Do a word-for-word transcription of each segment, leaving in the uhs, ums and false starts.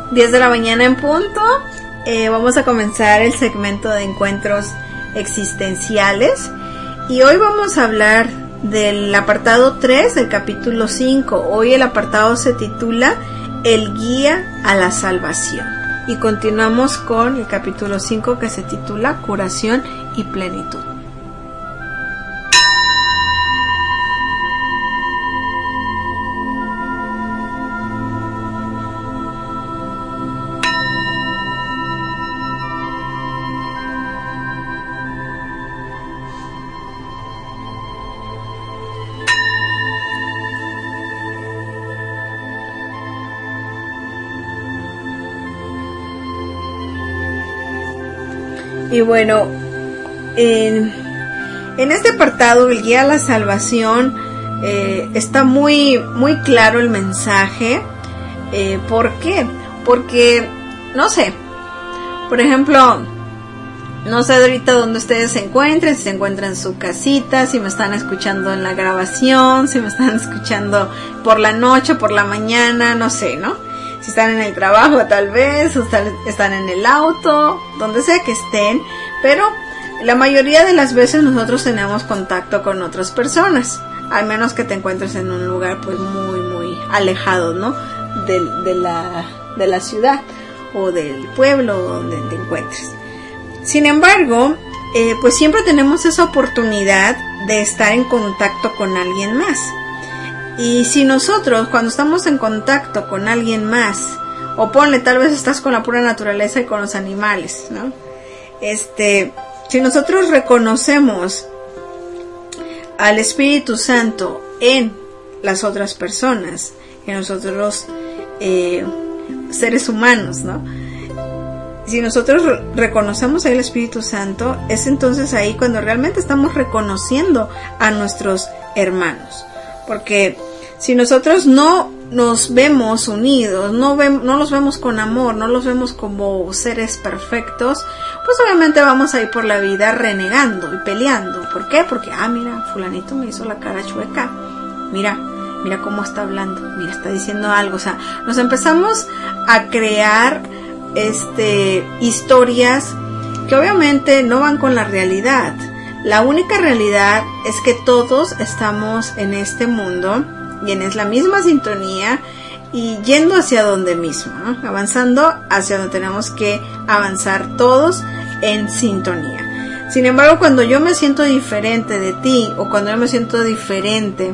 diez de la mañana en punto. Eh, vamos a comenzar el segmento de encuentros existenciales. Y hoy vamos a hablar del apartado tres del capítulo cinco. Hoy el apartado se titula El guía a la salvación. Y continuamos con el capítulo cinco que se titula Curación y plenitud. Y bueno, en, en este apartado, el guía a la salvación, eh, está muy, muy claro el mensaje. Eh, ¿Por qué? Porque, no sé, por ejemplo, no sé ahorita dónde ustedes se encuentren, si se encuentran en su casita, si me están escuchando en la grabación, si me están escuchando por la noche, por la mañana, no sé, ¿no? Si están en el trabajo tal vez, o están, están en el auto, donde sea que estén, pero la mayoría de las veces nosotros tenemos contacto con otras personas, al menos que te encuentres en un lugar pues muy muy alejado, ¿no? De, de, la, de la ciudad o del pueblo donde te encuentres. Sin embargo, eh, pues siempre tenemos esa oportunidad de estar en contacto con alguien más. Y si nosotros, cuando estamos en contacto con alguien más, o ponle, tal vez estás con la pura naturaleza y con los animales, ¿no? Este, si nosotros reconocemos al Espíritu Santo en las otras personas, en nosotros eh, seres humanos, ¿no? Si nosotros reconocemos al Espíritu Santo, es entonces ahí cuando realmente estamos reconociendo a nuestros hermanos. Porque si nosotros no nos vemos unidos, no, ve, no los vemos con amor, no los vemos como seres perfectos, pues obviamente vamos a ir por la vida renegando y peleando. ¿Por qué? Porque, ah, mira, fulanito me hizo la cara chueca. Mira, mira cómo está hablando, mira, está diciendo algo. O sea, nos empezamos a crear este historias que obviamente no van con la realidad. La única realidad es que todos estamos en este mundo y en la misma sintonía y yendo hacia donde mismo, ¿no? Avanzando hacia donde tenemos que avanzar todos en sintonía. Sin embargo, cuando yo me siento diferente de ti o cuando yo me siento diferente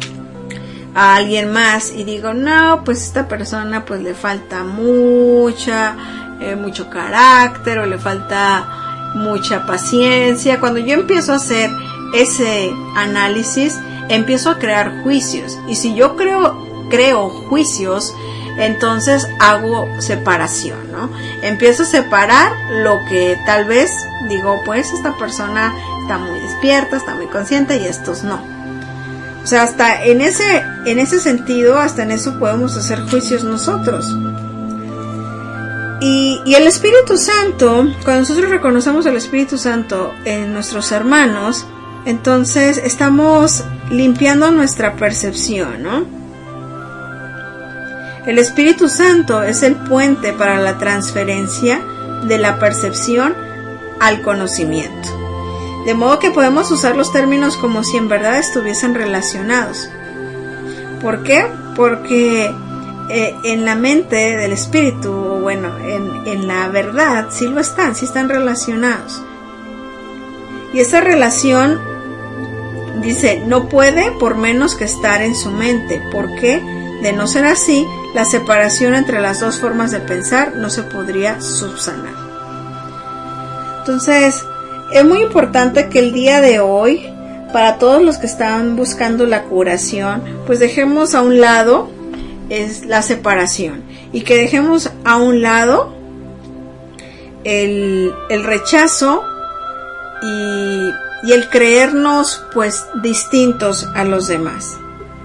a alguien más y digo, no, pues esta persona pues le falta mucha, eh, mucho carácter o le falta mucha paciencia. Cuando yo empiezo a hacer ese análisis, empiezo a crear juicios. Y si yo creo, creo juicios, entonces hago separación, ¿no? Empiezo a separar lo que tal vez digo, pues esta persona está muy despierta, está muy consciente y estos no. O sea, hasta en ese, en ese sentido, hasta en eso podemos hacer juicios nosotros. Y, y el Espíritu Santo, cuando nosotros reconocemos al Espíritu Santo en nuestros hermanos, entonces estamos limpiando nuestra percepción, ¿no? El Espíritu Santo es el puente para la transferencia de la percepción al conocimiento. De modo que podemos usar los términos como si en verdad estuviesen relacionados. ¿Por qué? Porque Eh, en la mente del espíritu, bueno, en, en la verdad, sí lo están, sí están relacionados. Y esa relación, dice, no puede por menos que estar en su mente, porque de no ser así, la separación entre las dos formas de pensar no se podría subsanar. Entonces, es muy importante que el día de hoy, para todos los que están buscando la curación, pues dejemos a un lado es la separación y que dejemos a un lado el, el rechazo y, y el creernos pues distintos a los demás.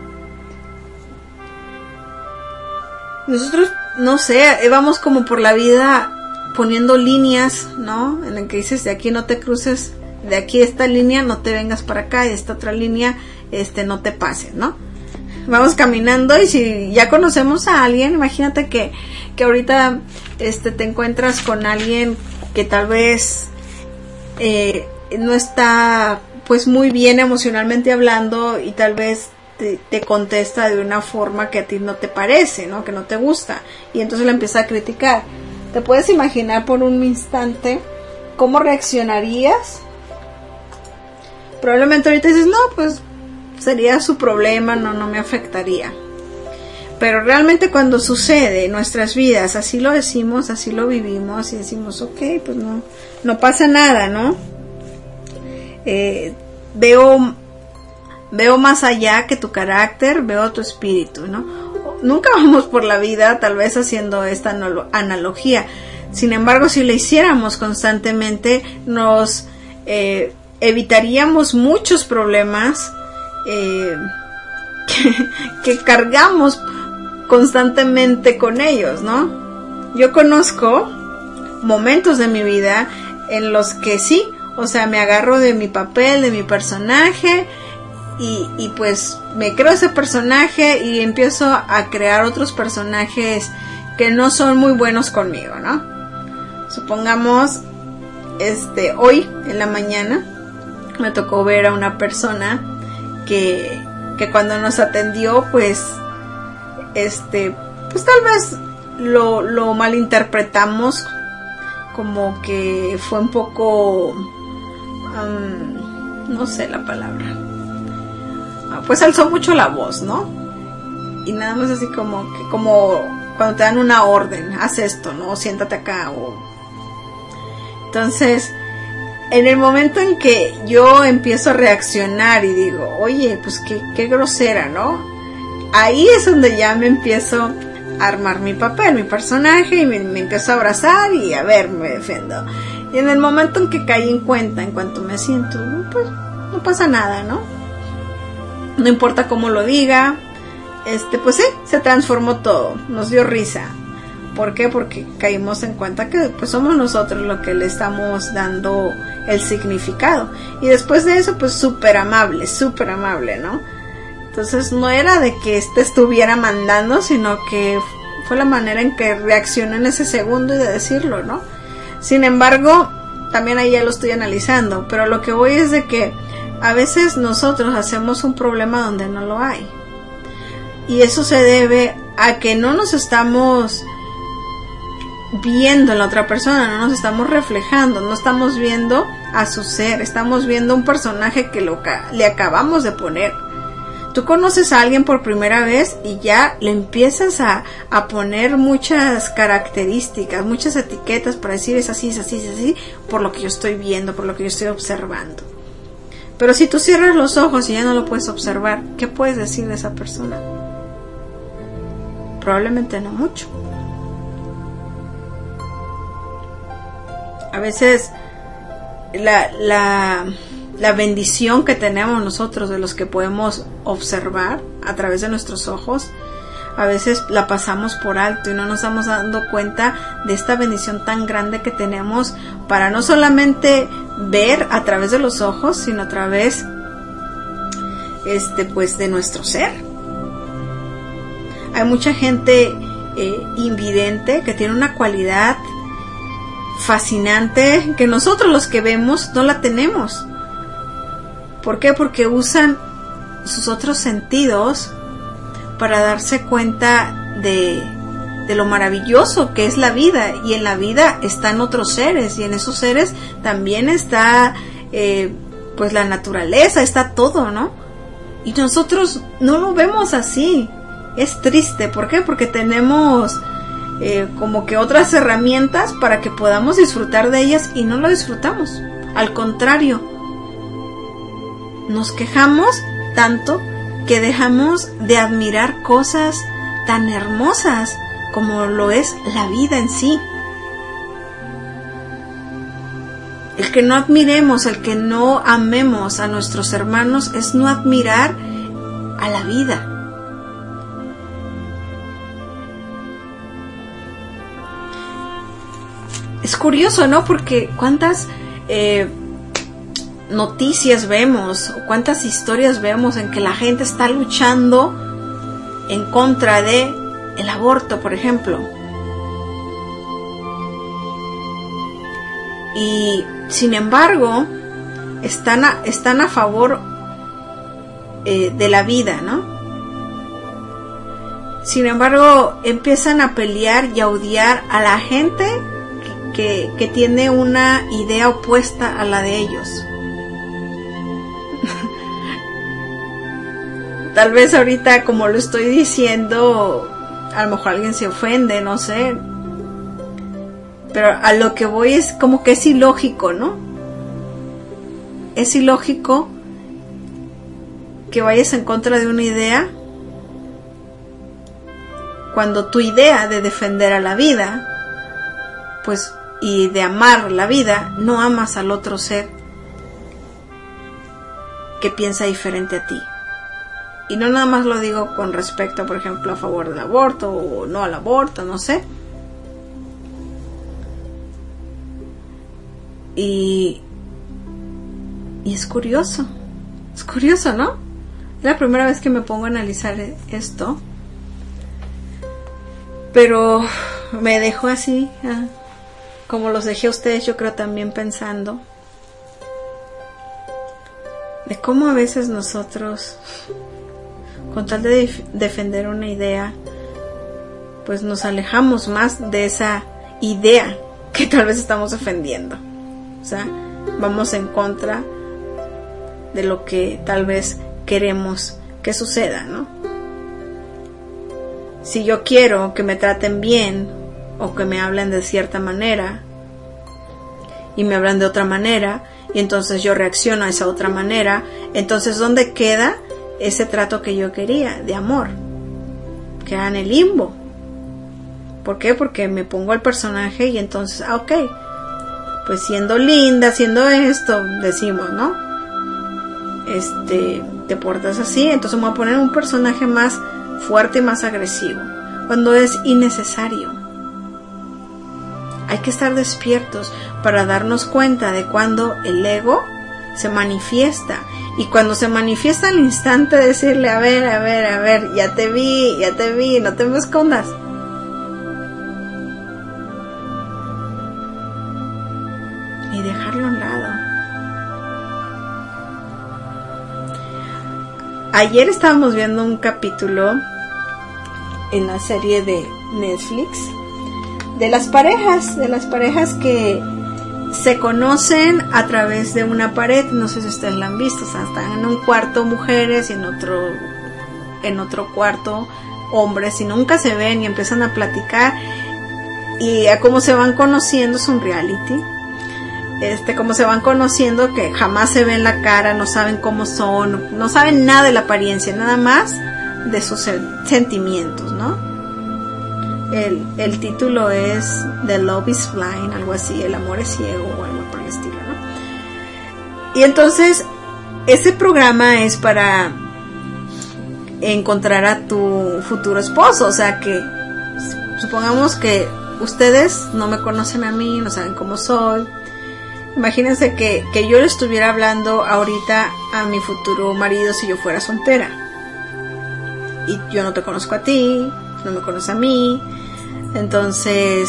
Nosotros, no sé, vamos como por la vida poniendo líneas, ¿no? En la que dices, de aquí no te cruces, de aquí esta línea no te vengas para acá, y de esta otra línea este no te pases, ¿no? vamos caminando y si ya conocemos a alguien, imagínate que, que ahorita este, te encuentras con alguien que tal vez eh, no está pues muy bien emocionalmente hablando y tal vez te, te contesta de una forma que a ti no te parece, ¿no? Que no te gusta, y entonces le empieza a criticar. ¿Te puedes imaginar por un instante cómo reaccionarías? Probablemente ahorita dices, no, pues sería su problema, no, no me afectaría. Pero realmente cuando sucede en nuestras vidas, así lo decimos, así lo vivimos y decimos, ok, pues no, no pasa nada, ¿no? Eh, veo, veo más allá que tu carácter, veo tu espíritu, ¿no? Nunca vamos por la vida tal vez haciendo esta analogía. Sin embargo, si lo hiciéramos constantemente, nos eh, evitaríamos muchos problemas eh, que, que cargamos constantemente con ellos, ¿no? Yo conozco momentos de mi vida en los que sí, o sea, me agarro de mi papel, de mi personaje y, y pues me creo ese personaje y empiezo a crear otros personajes que no son muy buenos conmigo, ¿no? Supongamos, este, hoy en la mañana me tocó ver a una persona que, que cuando nos atendió, pues, este, pues tal vez lo, lo malinterpretamos, como que fue un poco, um, no sé la palabra, pues alzó mucho la voz, ¿no? Y nada más así como que, como cuando te dan una orden, haz esto, ¿no? O siéntate acá, o... Entonces, en el momento en que yo empiezo a reaccionar y digo, oye, pues qué, qué grosera, ¿no? Ahí es donde ya me empiezo a armar mi papel, mi personaje, y me, me empiezo a abrazar y a ver, me defiendo. Y en el momento en que caí en cuenta, en cuanto me siento, pues no pasa nada, ¿no? No importa cómo lo diga, este, pues sí, se transformó todo, nos dio risa. ¿Por qué? Porque caímos en cuenta que pues somos nosotros los que le estamos dando el significado. Y después de eso, pues súper amable, súper amable, ¿no? Entonces no era de que este estuviera mandando, sino que fue la manera en que reaccioné en ese segundo y de decirlo, ¿no? Sin embargo, también ahí ya lo estoy analizando, pero lo que voy es de que a veces nosotros hacemos un problema donde no lo hay. Y eso se debe a que no nos estamos viendo en la otra persona, no nos estamos reflejando, no estamos viendo a su ser, estamos viendo un personaje que lo, le acabamos de poner. Tú conoces a alguien por primera vez y ya le empiezas a, a poner muchas características, muchas etiquetas para decir es así, es así, es así, por lo que yo estoy viendo, por lo que yo estoy observando. Pero si tú cierras los ojos y ya no lo puedes observar, ¿qué puedes decir de esa persona? Probablemente no mucho. A veces la, la, la bendición que tenemos nosotros de los que podemos observar a través de nuestros ojos, a veces la pasamos por alto y no nos estamos dando cuenta de esta bendición tan grande que tenemos para no solamente ver a través de los ojos, sino a través este, pues, de nuestro ser. Hay mucha gente eh, invidente que tiene una cualidad fascinante que nosotros los que vemos no la tenemos. ¿Por qué? Porque usan sus otros sentidos para darse cuenta de, de lo maravilloso que es la vida, y en la vida están otros seres, y en esos seres también está eh, pues la naturaleza, está todo, ¿no? Y nosotros no lo vemos así. Es triste. ¿Por qué? Porque tenemos Eh, como que otras herramientas para que podamos disfrutar de ellas y no lo disfrutamos. Al contrario, nos quejamos tanto que dejamos de admirar cosas tan hermosas como lo es la vida en sí. El que no admiremos, el que no amemos a nuestros hermanos es no admirar a la vida. Es curioso, ¿no? Porque cuántas eh, noticias vemos, o cuántas historias vemos en que la gente está luchando en contra de el aborto, por ejemplo. Y sin embargo, están a, están a favor eh, de la vida, ¿no? Sin embargo, empiezan a pelear y a odiar a la gente que, que, que tiene una idea opuesta a la de ellos. Tal vez ahorita, como lo estoy diciendo, a lo mejor alguien se ofende, no sé. Pero a lo que voy es como que es ilógico, ¿no? Es ilógico que vayas en contra de una idea cuando tu idea de defender a la vida, pues, y de amar la vida, no amas al otro ser que piensa diferente a ti. Y no nada más lo digo con respecto, por ejemplo, a favor del aborto o no al aborto, no sé. Y, y es curioso, es curioso, ¿no? Es la primera vez que me pongo a analizar esto. Pero me dejó así, ¿eh? Como los dejé a ustedes, yo creo también pensando de cómo a veces nosotros, con tal de def- defender una idea, pues nos alejamos más de esa idea que tal vez estamos defendiendo. O sea, vamos en contra de lo que tal vez queremos que suceda, ¿no? Si yo quiero que me traten bien o que me hablen de cierta manera y me hablan de otra manera y entonces yo reacciono a esa otra manera, entonces ¿dónde queda ese trato que yo quería de amor? Queda en el limbo. ¿Por qué? Porque me pongo al personaje y entonces, ah, ok, pues siendo linda, siendo esto, decimos, ¿no? Este, te portas así, entonces me voy a poner un personaje más fuerte y más agresivo, cuando es innecesario. Hay que estar despiertos para darnos cuenta de cuando el ego se manifiesta, y cuando se manifiesta al instante decirle, a ver, a ver, a ver, ya te vi, ya te vi, no te me escondas. Y dejarlo a un lado. Ayer estábamos viendo un capítulo en la serie de Netflix de las parejas, de las parejas que se conocen a través de una pared. No sé si ustedes la han visto, o sea, están en un cuarto mujeres y en otro en otro cuarto hombres y nunca se ven y empiezan a platicar, y a cómo se van conociendo es un reality. Este, como se van conociendo, que jamás se ven la cara, no saben cómo son, no saben nada de la apariencia, nada más de sus sentimientos, ¿no? El, el título es The Love is Blind, algo así, el amor es ciego o algo por el estilo, ¿no? Y entonces ese programa es para encontrar a tu futuro esposo, o sea que supongamos que ustedes no me conocen a mí, no saben cómo soy. Imagínense que, que yo le estuviera hablando ahorita a mi futuro marido si yo fuera soltera. Y yo no te conozco a ti, no me conoces a mí. Entonces,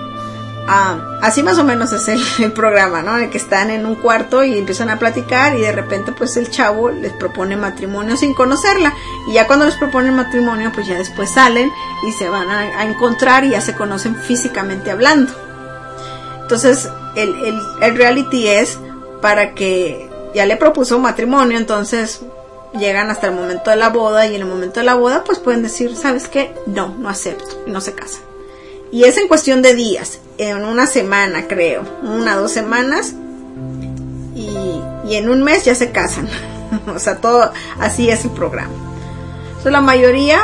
ah, así más o menos es el, el programa, ¿no? En el que están en un cuarto y empiezan a platicar y de repente pues el chavo les propone matrimonio sin conocerla. Y ya cuando les proponen matrimonio pues ya después salen y se van a, a encontrar y ya se conocen físicamente hablando. Entonces, el, el, el reality es para que ya le propuso matrimonio, entonces llegan hasta el momento de la boda y en el momento de la boda pues pueden decir, ¿sabes qué? No, no acepto, y no se casan. Y es en cuestión de días, en una semana creo, una, dos semanas, y, y en un mes ya se casan. O sea, todo así es el programa. Entonces la mayoría,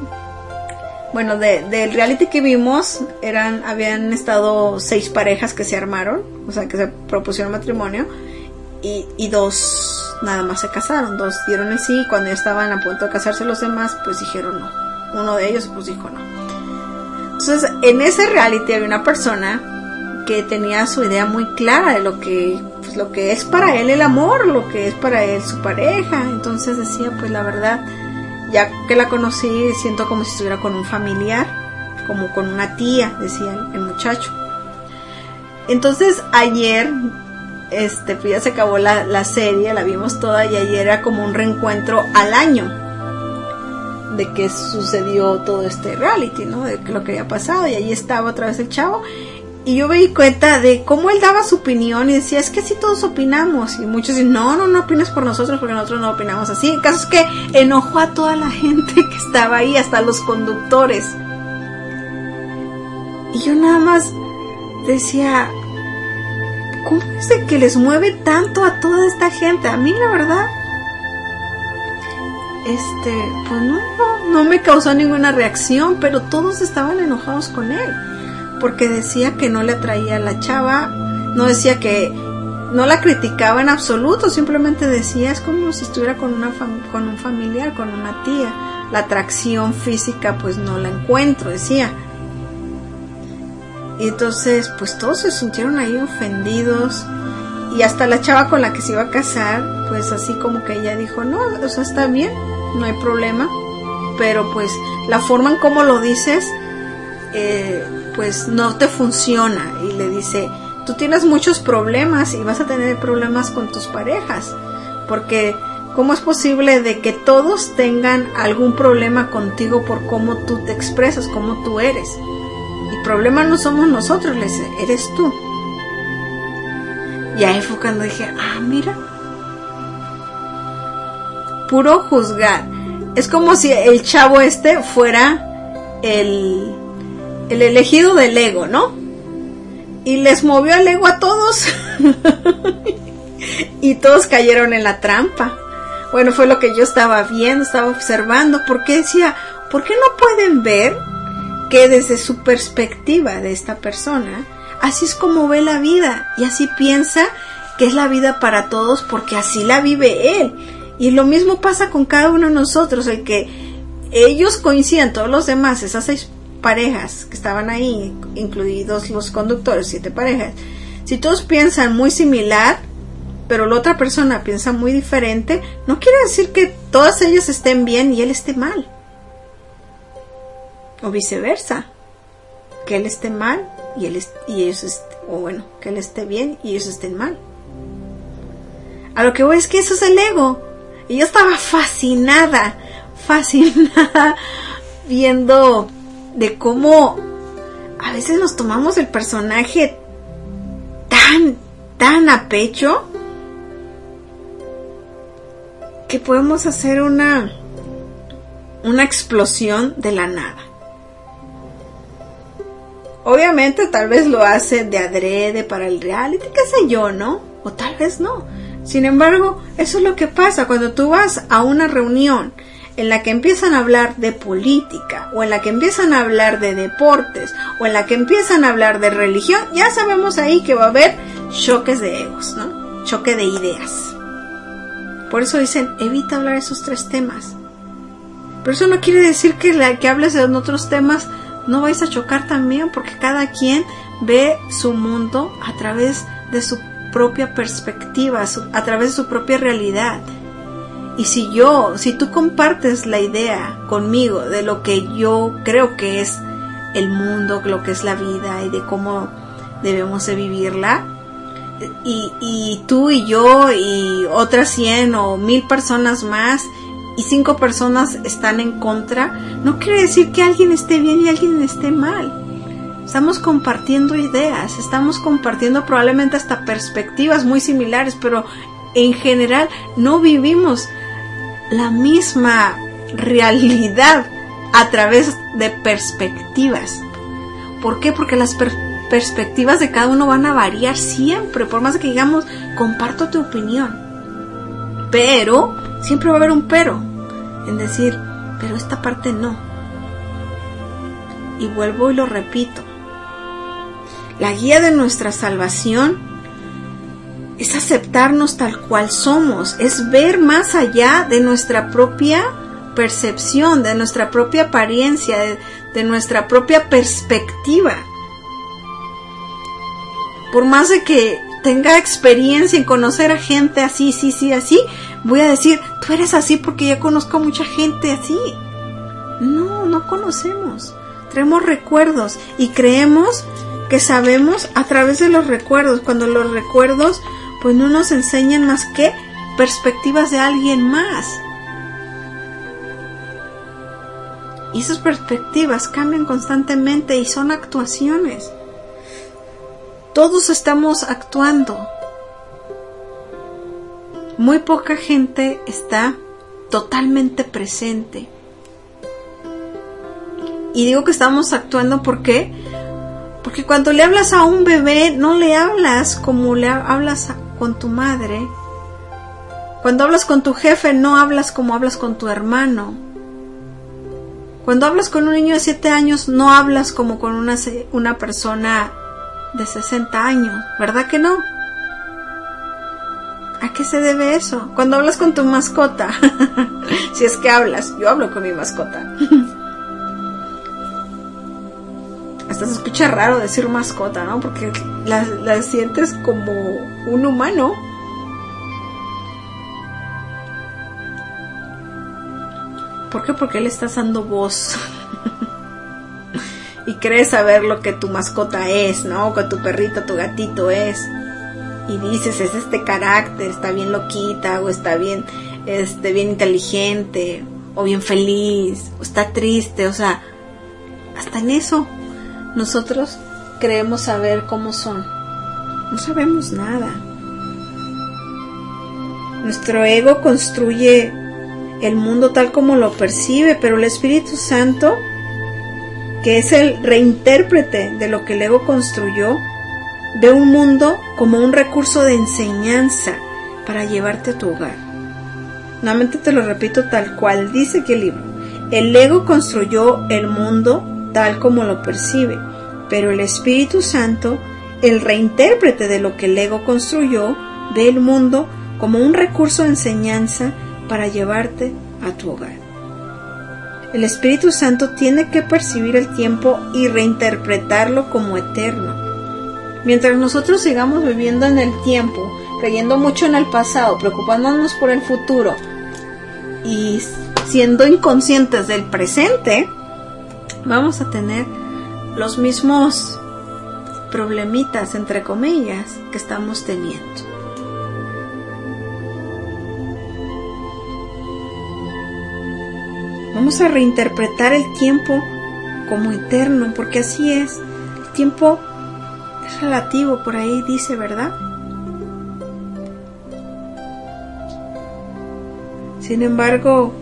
bueno, de, del reality que vimos, eran, habían estado seis parejas que se armaron, o sea, que se propusieron matrimonio, y, y dos nada más se casaron, dos dieron el sí, y cuando ya estaban a punto de casarse los demás, pues dijeron no. Uno de ellos pues dijo no. Entonces, en ese reality había una persona que tenía su idea muy clara de lo que, pues, lo que es para él el amor, lo que es para él su pareja. Entonces decía, pues la verdad, ya que la conocí, siento como si estuviera con un familiar, como con una tía, decía el, el muchacho. Entonces ayer, este, pues ya se acabó la, la serie, la vimos toda, y ayer era como un reencuentro al año de que sucedió todo este reality, ¿no? De lo que había pasado, y ahí estaba otra vez el chavo, y yo me di cuenta de cómo él daba su opinión y decía, es que así todos opinamos, y muchos dicen, no, no, no opines por nosotros porque nosotros no opinamos así. El caso es que enojó a toda la gente que estaba ahí, hasta los conductores, y yo nada más decía, ¿cómo es de que les mueve tanto a toda esta gente? A mí la verdad, este, pues no, no, no me causó ninguna reacción, pero todos estaban enojados con él, porque decía que no le atraía a la chava, no decía que, no la criticaba en absoluto, simplemente decía, es como si estuviera con una fam- con un familiar, con una tía, la atracción física pues no la encuentro, decía. Y entonces pues todos se sintieron ahí ofendidos, y hasta la chava con la que se iba a casar, pues así como que ella dijo, no, o sea, está bien, no hay problema, pero pues la forma en cómo lo dices, eh, pues no te funciona. Y le dice, tú tienes muchos problemas y vas a tener problemas con tus parejas, porque ¿cómo es posible de que todos tengan algún problema contigo por cómo tú te expresas, cómo tú eres? El problema no somos nosotros, les eres tú. Y ahí fue cuando dije, ah, mira, puro juzgar. Es como si el chavo este fuera el, el elegido del ego, ¿no? Y les movió el ego a todos. Y todos cayeron en la trampa. Bueno, fue lo que yo estaba viendo, estaba observando, porque decía, ¿por qué no pueden ver que desde su perspectiva de esta persona, así es como ve la vida, y así piensa que es la vida para todos, porque así la vive él? Y lo mismo pasa con cada uno de nosotros, el que ellos coincidan, todos los demás, esas seis parejas que estaban ahí, incluidos los conductores, siete parejas, si todos piensan muy similar, pero la otra persona piensa muy diferente, no quiere decir que todas ellas estén bien y él esté mal. O viceversa, que él esté mal y, él est- y ellos est- o bueno, que él esté bien y ellos estén mal. A lo que voy es que eso es el ego. Y yo estaba fascinada, fascinada viendo de cómo a veces nos tomamos el personaje tan, tan a pecho, que podemos hacer una, una explosión de la nada. Obviamente tal vez lo hace de adrede para el reality, qué sé yo, ¿no? O tal vez no. Sin embargo, eso es lo que pasa cuando tú vas a una reunión en la que empiezan a hablar de política, o en la que empiezan a hablar de deportes, o en la que empiezan a hablar de religión. Ya sabemos ahí que va a haber choques de egos, ¿no? Choque de ideas. Por eso dicen, evita hablar de esos tres temas. Pero eso no quiere decir que, la, que hables de otros temas no vais a chocar también, porque cada quien ve su mundo a través de su propia perspectiva, su, a través de su propia realidad. Y si yo, si tú compartes la idea conmigo de lo que yo creo que es el mundo, lo que es la vida y de cómo debemos de vivirla, y, y tú y yo y otras cien o mil personas más, y cinco personas están en contra, no quiere decir que alguien esté bien y alguien esté mal. Estamos compartiendo ideas, estamos compartiendo probablemente hasta perspectivas muy similares, pero en general no vivimos la misma realidad a través de perspectivas. ¿Por qué? Porque las per- perspectivas de cada uno van a variar siempre, por más que digamos, comparto tu opinión. Pero siempre va a haber un pero, en decir, pero esta parte no. Y vuelvo y lo repito. La guía de nuestra salvación es aceptarnos tal cual somos, es ver más allá de nuestra propia percepción, de nuestra propia apariencia, de, de nuestra propia perspectiva. Por más de que tenga experiencia en conocer a gente así, sí, sí, así, voy a decir, tú eres así porque ya conozco a mucha gente así. No, no conocemos. Traemos recuerdos y creemos que sabemos a través de los recuerdos, cuando los recuerdos pues no nos enseñan más que perspectivas de alguien más. Y esas perspectivas cambian constantemente y son actuaciones. Todos estamos actuando. Muy poca gente está totalmente presente. Y digo que estamos actuando ¿por qué? Porque cuando le hablas a un bebé, no le hablas como le hablas a, con tu madre. Cuando hablas con tu jefe, no hablas como hablas con tu hermano. Cuando hablas con un niño de siete años, no hablas como con una, una persona de sesenta años, ¿verdad que no? ¿A qué se debe eso? Cuando hablas con tu mascota, si es que hablas, yo hablo con mi mascota. Hasta se escucha raro decir mascota, ¿no? Porque la, la sientes como un humano. ¿Por qué? Porque le estás dando voz. Y crees saber lo que tu mascota es, ¿no? Que tu perrito, tu gatito es. Y dices, es este carácter, está bien loquita, o está bien, este, bien inteligente, o bien feliz, o está triste, o sea, hasta en eso nosotros creemos saber cómo son. No sabemos nada. Nuestro ego construye el mundo tal como lo percibe, pero el Espíritu Santo, que es el reintérprete de lo que el ego construyó, ve un mundo como un recurso de enseñanza para llevarte a tu hogar. Nuevamente te lo repito tal cual dice aquí el libro. El ego construyó el mundo tal como lo percibe, pero el Espíritu Santo, el reintérprete de lo que el ego construyó, ve el mundo como un recurso de enseñanza para llevarte a tu hogar. El Espíritu Santo tiene que percibir el tiempo y reinterpretarlo como eterno. Mientras nosotros sigamos viviendo en el tiempo, creyendo mucho en el pasado, preocupándonos por el futuro y siendo inconscientes del presente, vamos a tener los mismos problemitas, entre comillas, que estamos teniendo. Vamos a reinterpretar el tiempo como eterno, porque así es. El tiempo es relativo, por ahí dice, ¿verdad? Sin embargo,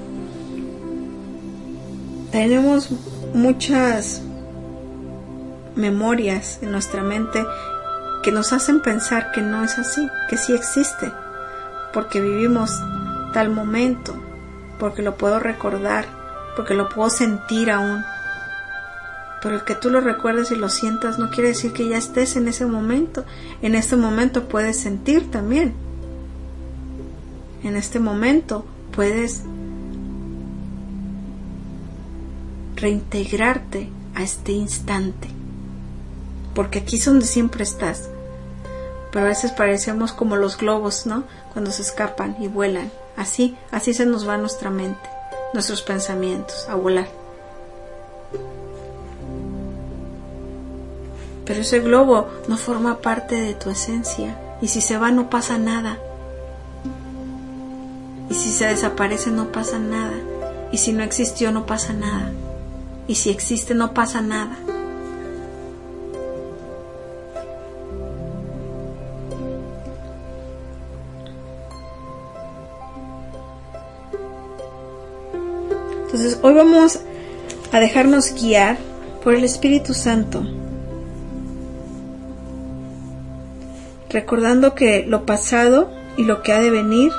tenemos muchas memorias en nuestra mente que nos hacen pensar que no es así, que sí existe, porque vivimos tal momento, porque lo puedo recordar, porque lo puedo sentir aún. Pero el que tú lo recuerdes y lo sientas no quiere decir que ya estés en ese momento. En este momento puedes sentir también. En este momento puedes reintegrarte a este instante, porque aquí es donde siempre estás. Pero a veces parecemos como los globos, ¿no? Cuando se escapan y vuelan. Así, así se nos va nuestra mente, nuestros pensamientos, a volar. Pero ese globo no forma parte de tu esencia. Y si se va no pasa nada. Y si se desaparece no pasa nada. Y si no existió no pasa nada. Y si existe no pasa nada. Entonces hoy vamos a dejarnos guiar por el Espíritu Santo, recordando que lo pasado y lo que ha de venir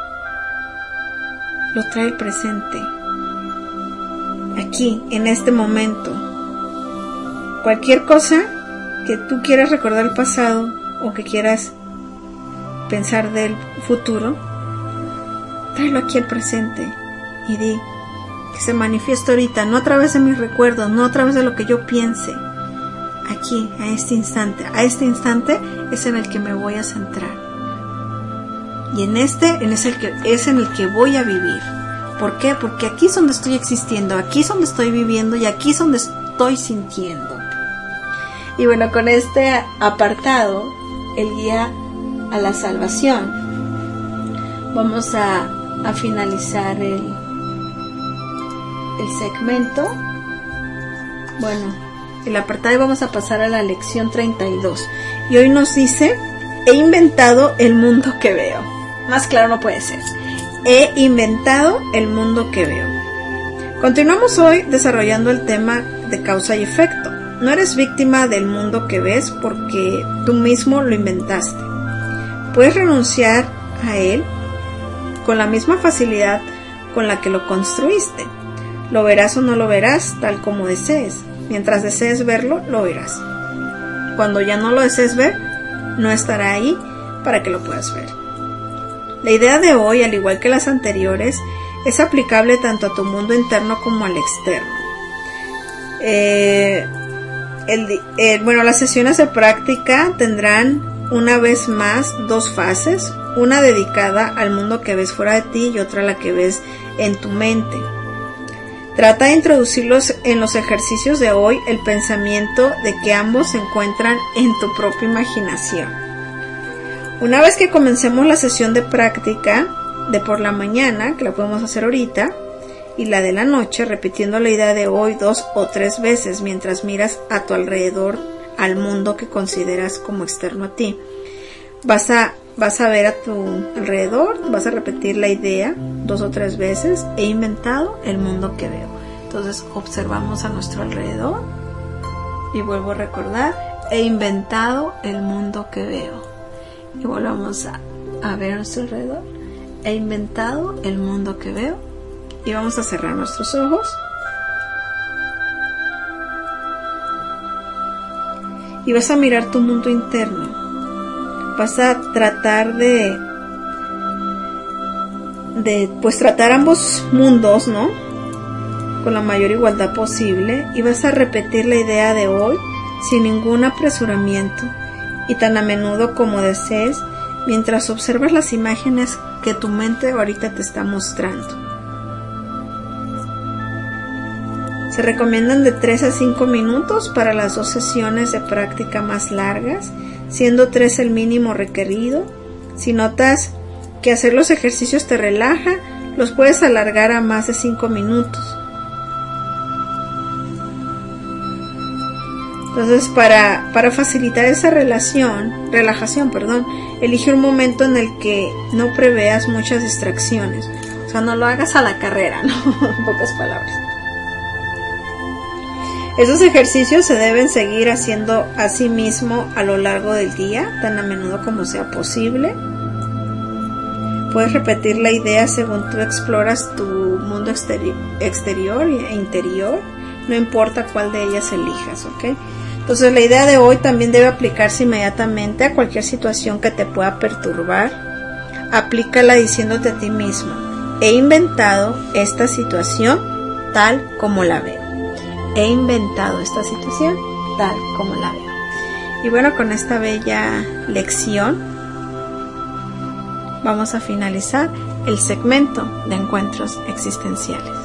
lo trae el presente, aquí, en este momento. Cualquier cosa que tú quieras recordar del pasado o que quieras pensar del futuro, tráelo aquí al presente y di que se manifiesta ahorita, no a través de mis recuerdos, no a través de lo que yo piense, aquí, a este instante. A este instante es en el que me voy a centrar. Y en este, en ese el que, es en el que voy a vivir. ¿Por qué? Porque aquí es donde estoy existiendo, aquí es donde estoy viviendo y aquí es donde estoy sintiendo. Y bueno, con este apartado, el guía a la salvación, vamos a, a finalizar el, el segmento. Bueno, el apartado, y vamos a pasar a la lección treinta y dos. Y hoy nos dice: he inventado el mundo que veo. Más claro no puede ser. He inventado el mundo que veo. Continuamos hoy desarrollando el tema de causa y efecto. No eres víctima del mundo que ves porque tú mismo lo inventaste. Puedes renunciar a él con la misma facilidad con la que lo construiste. Lo verás o no lo verás, tal como desees. Mientras desees verlo, lo verás. Cuando ya no lo desees ver, no estará ahí para que lo puedas ver. La idea de hoy, al igual que las anteriores, es aplicable tanto a tu mundo interno como al externo. Eh, el, eh, bueno, las sesiones de práctica tendrán una vez más dos fases, una dedicada al mundo que ves fuera de ti y otra a la que ves en tu mente. Trata de introducirlos en los ejercicios de hoy el pensamiento de que ambos se encuentran en tu propia imaginación. Una vez que comencemos la sesión de práctica de por la mañana, que la podemos hacer ahorita, y la de la noche, repitiendo la idea de hoy dos o tres veces mientras miras a tu alrededor, al mundo que consideras como externo a ti, vas a, vas a ver a tu alrededor, vas a repetir la idea dos o tres veces: he inventado el mundo que veo. Entonces observamos a nuestro alrededor y vuelvo a recordar: he inventado el mundo que veo. Y volvamos a, a ver a nuestro alrededor: he inventado el mundo que veo. Y vamos a cerrar nuestros ojos y vas a mirar tu mundo interno. Vas a tratar de de pues tratar ambos mundos, ¿no?, con la mayor igualdad posible, y vas a repetir la idea de hoy sin ningún apresuramiento y tan a menudo como desees, mientras observas las imágenes que tu mente ahorita te está mostrando. Se recomiendan de tres a cinco minutos para las dos sesiones de práctica más largas, siendo tres el mínimo requerido. Si notas que hacer los ejercicios te relaja, los puedes alargar a más de cinco minutos. Entonces, para, para facilitar esa relación, relajación, perdón, elige un momento en el que no preveas muchas distracciones. O sea, no lo hagas a la carrera, ¿no? En pocas palabras. Esos ejercicios se deben seguir haciendo a sí mismo a lo largo del día, tan a menudo como sea posible. Puedes repetir la idea según tú exploras tu mundo exteri- exterior e interior, no importa cuál de ellas elijas, ¿ok? Entonces la idea de hoy también debe aplicarse inmediatamente a cualquier situación que te pueda perturbar. Aplícala diciéndote a ti mismo: he inventado esta situación tal como la veo. He inventado esta situación tal como la veo. Y bueno, con esta bella lección vamos a finalizar el segmento de encuentros existenciales.